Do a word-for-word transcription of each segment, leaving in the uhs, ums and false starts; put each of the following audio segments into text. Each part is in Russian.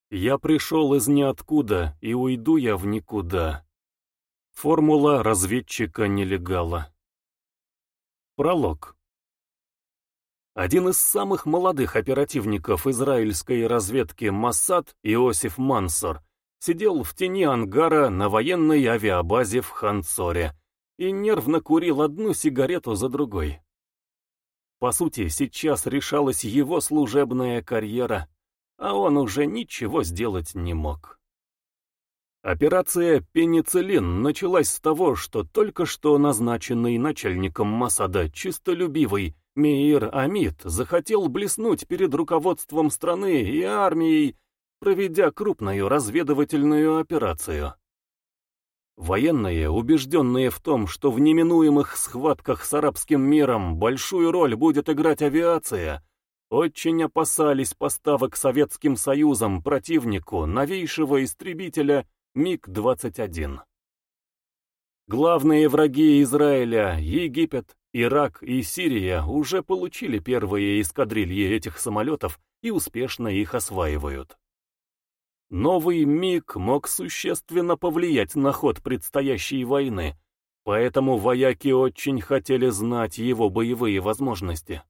Я пришел из ниоткуда, и уйду я в никуда. Формула разведчика-нелегала. Пролог. Один из самых молодых оперативников израильской разведки Моссад, Иосиф Мансор, сидел в тени ангара на военной авиабазе в Ханцоре и нервно курил одну сигарету за другой. По сути, сейчас решалась его служебная карьера, а он уже ничего сделать не мог. Операция «Пенициллин» началась с того, что только что назначенный начальником Моссада чистолюбивый Меир Амид захотел блеснуть перед руководством страны и армией, проведя крупную разведывательную операцию. Военные, убежденные в том, что в неминуемых схватках с арабским миром большую роль будет играть авиация, очень опасались поставок Советским Союзом противнику новейшего истребителя миг двадцать один. Главные враги Израиля, Египет, Ирак и Сирия, уже получили первые эскадрильи этих самолетов и успешно их осваивают. Новый МиГ мог существенно повлиять на ход предстоящей войны, поэтому вояки очень хотели знать его боевые возможности.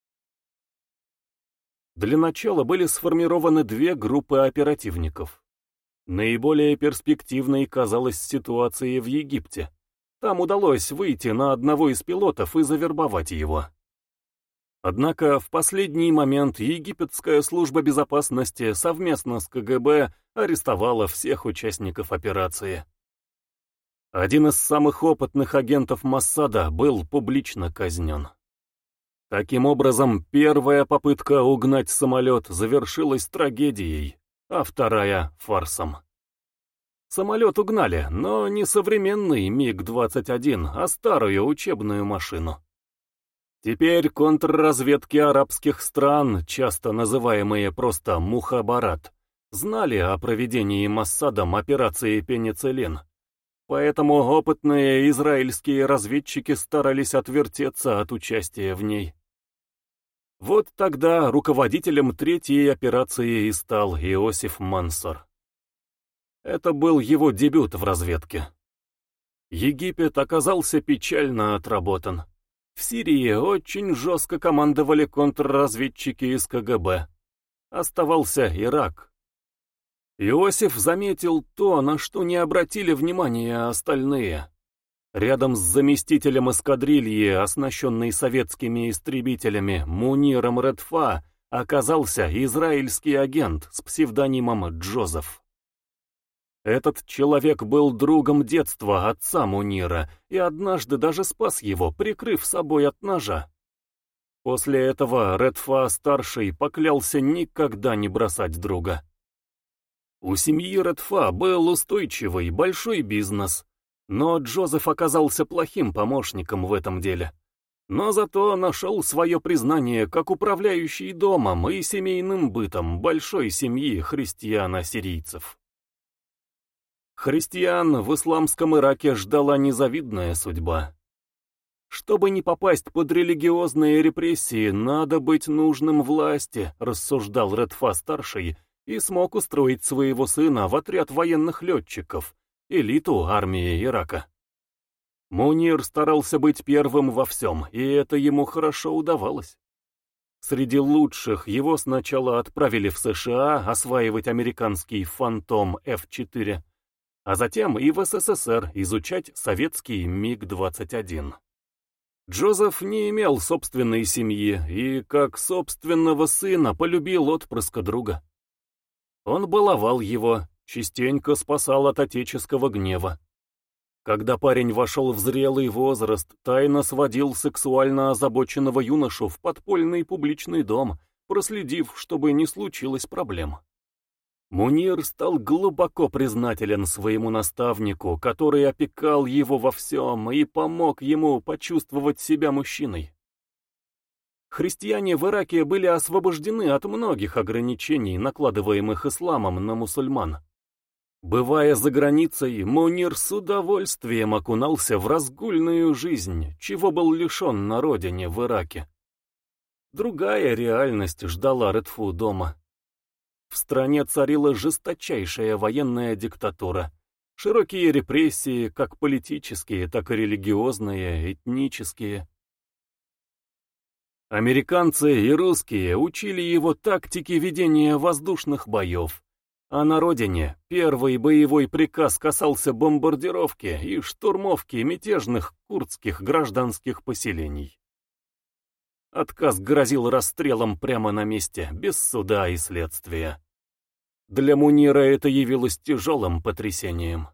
Для начала были сформированы две группы оперативников. Наиболее перспективной казалась ситуация в Египте. Там удалось выйти на одного из пилотов и завербовать его. Однако в последний момент египетская служба безопасности совместно с КГБ арестовала всех участников операции. Один из самых опытных агентов Моссада был публично казнен. Таким образом, первая попытка угнать самолет завершилась трагедией, а вторая — фарсом. Самолет угнали, но не современный миг двадцать один, а старую учебную машину. Теперь контрразведки арабских стран, часто называемые просто «Мухабарат», знали о проведении Моссадом операции «Пенициллин». Поэтому опытные израильские разведчики старались отвертеться от участия в ней. Вот тогда руководителем третьей операции и стал Иосиф Мансор. Это был его дебют в разведке. Египет оказался печально отработан. В Сирии очень жестко командовали контрразведчики из КГБ. Оставался Ирак. Иосиф заметил то, на что не обратили внимания остальные. Рядом с заместителем эскадрильи, оснащенной советскими истребителями Муниром Редфа, оказался израильский агент с псевдонимом Джозеф. Этот человек был другом детства отца Мунира и однажды даже спас его, прикрыв собой от ножа. После этого Редфа-старший поклялся никогда не бросать друга. У семьи Редфа был устойчивый большой бизнес, но Джозеф оказался плохим помощником в этом деле. Но зато нашел свое признание как управляющий домом и семейным бытом большой семьи христиан-ассирийцев. Христиан в исламском Ираке ждала незавидная судьба. Чтобы не попасть под религиозные репрессии, надо быть нужным власти, рассуждал Редфа-старший, и смог устроить своего сына в отряд военных летчиков, элиту армии Ирака. Мунир старался быть первым во всем, и это ему хорошо удавалось. Среди лучших его сначала отправили в США осваивать американский «Фантом» эф четыре, а затем и в СССР изучать советский миг двадцать один. Джозеф не имел собственной семьи и, как собственного сына, полюбил отпрыска друга. Он баловал его, частенько спасал от отеческого гнева. Когда парень вошел в зрелый возраст, тайно сводил сексуально озабоченного юношу в подпольный публичный дом, проследив, чтобы не случилось проблем. Мунир стал глубоко признателен своему наставнику, который опекал его во всем и помог ему почувствовать себя мужчиной. Христиане в Ираке были освобождены от многих ограничений, накладываемых исламом на мусульман. Бывая за границей, Мунир с удовольствием окунался в разгульную жизнь, чего был лишен на родине в Ираке. Другая реальность ждала Редфу дома. В стране царила жесточайшая военная диктатура, широкие репрессии, как политические, так и религиозные, этнические. Американцы и русские учили его тактике ведения воздушных боев, а на родине первый боевой приказ касался бомбардировки и штурмовки мятежных курдских гражданских поселений. Отказ грозил расстрелом прямо на месте, без суда и следствия. Для Мунира это явилось тяжелым потрясением.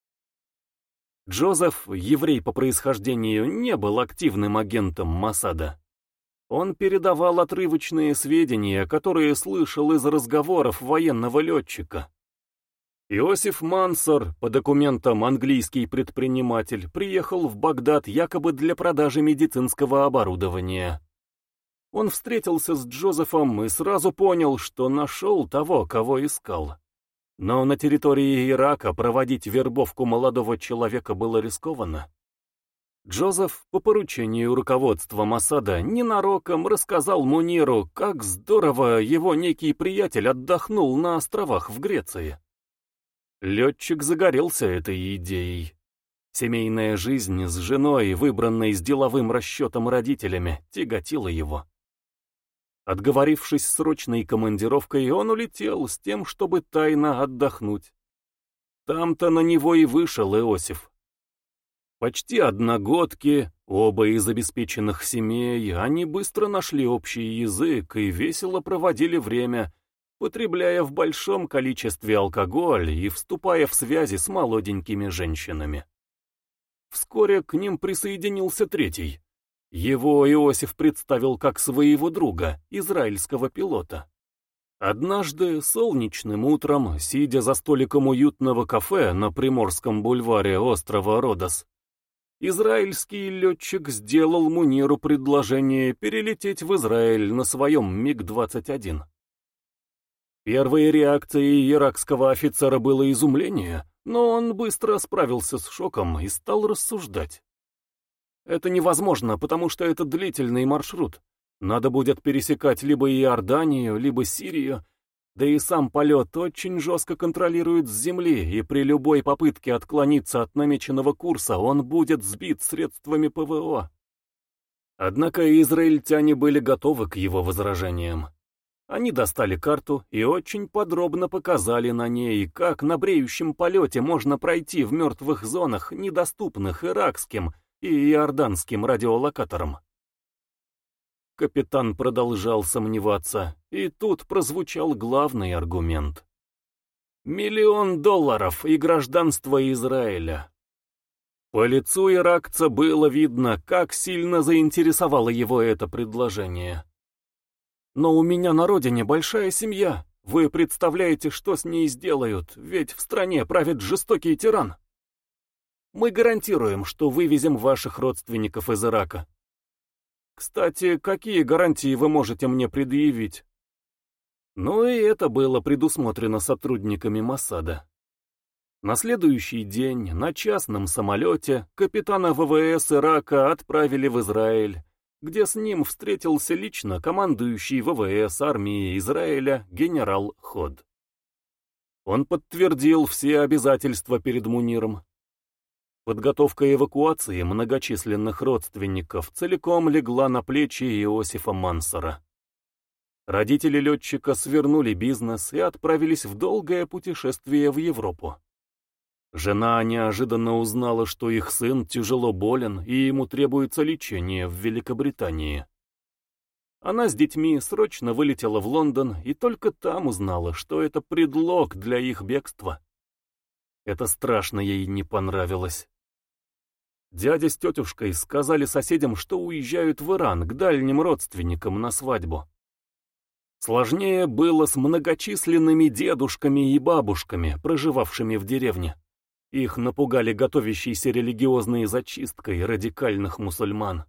Джозеф, еврей по происхождению, не был активным агентом Моссада. Он передавал отрывочные сведения, которые слышал из разговоров военного летчика. Иосиф Мансор, по документам английский предприниматель, приехал в Багдад якобы для продажи медицинского оборудования. Он встретился с Джозефом и сразу понял, что нашел того, кого искал. Но на территории Ирака проводить вербовку молодого человека было рискованно. Джозеф, по поручению руководства Моссада, ненароком рассказал Муниру, как здорово его некий приятель отдохнул на островах в Греции. Летчик загорелся этой идеей. Семейная жизнь с женой, выбранной с деловым расчетом родителями, тяготила его. Отговорившись срочной командировкой, он улетел с тем, чтобы тайно отдохнуть. Там-то на него и вышел Иосиф. Почти одногодки, оба из обеспеченных семей, они быстро нашли общий язык и весело проводили время, потребляя в большом количестве алкоголь и вступая в связи с молоденькими женщинами. Вскоре к ним присоединился третий. Его Иосиф представил как своего друга, израильского пилота. Однажды, солнечным утром, сидя за столиком уютного кафе на Приморском бульваре острова Родос, израильский летчик сделал Муниру предложение перелететь в Израиль на своем миг двадцать один. Первой реакцией иракского офицера было изумление, но он быстро справился с шоком и стал рассуждать. Это невозможно, потому что это длительный маршрут. Надо будет пересекать либо Иорданию, либо Сирию, да и сам полет очень жестко контролирует с земли, и при любой попытке отклониться от намеченного курса он будет сбит средствами ПВО. Однако израильтяне были готовы к его возражениям. Они достали карту и очень подробно показали на ней, как на бреющем полете можно пройти в мертвых зонах, недоступных иракским и иорданским радиолокаторам. Капитан продолжал сомневаться, и тут прозвучал главный аргумент. Миллион долларов и гражданство Израиля. По лицу иракца было видно, как сильно заинтересовало его это предложение. «Но у меня на родине большая семья. Вы представляете, что с ней сделают, ведь в стране правит жестокий тиран. Мы гарантируем, что вывезем ваших родственников из Ирака. Кстати, какие гарантии вы можете мне предъявить?» Ну и это было предусмотрено сотрудниками Моссада. На следующий день на частном самолете капитана ВВС Ирака отправили в Израиль, где с ним встретился лично командующий ВВС армии Израиля генерал Ход. Он подтвердил все обязательства перед Муниром. Подготовка эвакуации многочисленных родственников целиком легла на плечи Иосифа Мансора. Родители летчика свернули бизнес и отправились в долгое путешествие в Европу. Жена неожиданно узнала, что их сын тяжело болен и ему требуется лечение в Великобритании. Она с детьми срочно вылетела в Лондон и только там узнала, что это предлог для их бегства. Это страшно ей не понравилось. Дядя с тетушкой сказали соседям, что уезжают в Иран к дальним родственникам на свадьбу. Сложнее было с многочисленными дедушками и бабушками, проживавшими в деревне. Их напугали готовящейся религиозной зачисткой радикальных мусульман.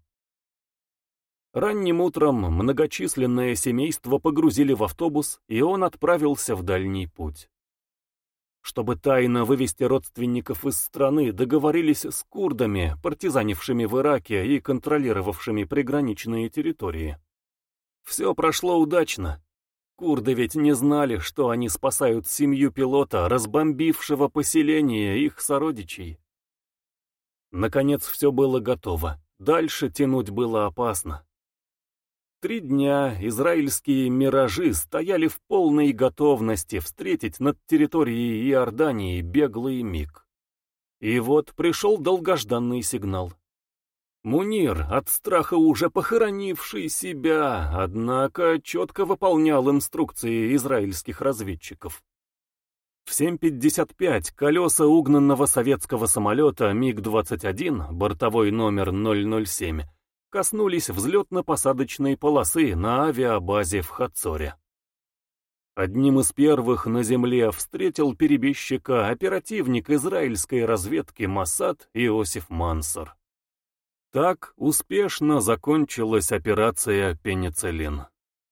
Ранним утром многочисленное семейство погрузили в автобус, и он отправился в дальний путь. Чтобы тайно вывести родственников из страны, договорились с курдами, партизанившими в Ираке и контролировавшими приграничные территории. Все прошло удачно. Курды ведь не знали, что они спасают семью пилота, разбомбившего поселение их сородичей. Наконец все было готово. Дальше тянуть было опасно. Три дня израильские «Миражи» стояли в полной готовности встретить над территорией Иордании беглый миг. И вот пришел долгожданный сигнал. Мунир, от страха уже похоронивший себя, однако четко выполнял инструкции израильских разведчиков. В семь пятьдесят пять колеса угнанного советского самолета миг двадцать один, бортовой номер ноль ноль семь, коснулись взлетно-посадочной полосы на авиабазе в Хацоре. Одним из первых на земле встретил перебежчика оперативник израильской разведки Моссад Иосиф Мансор. Так успешно закончилась операция «Пенициллин».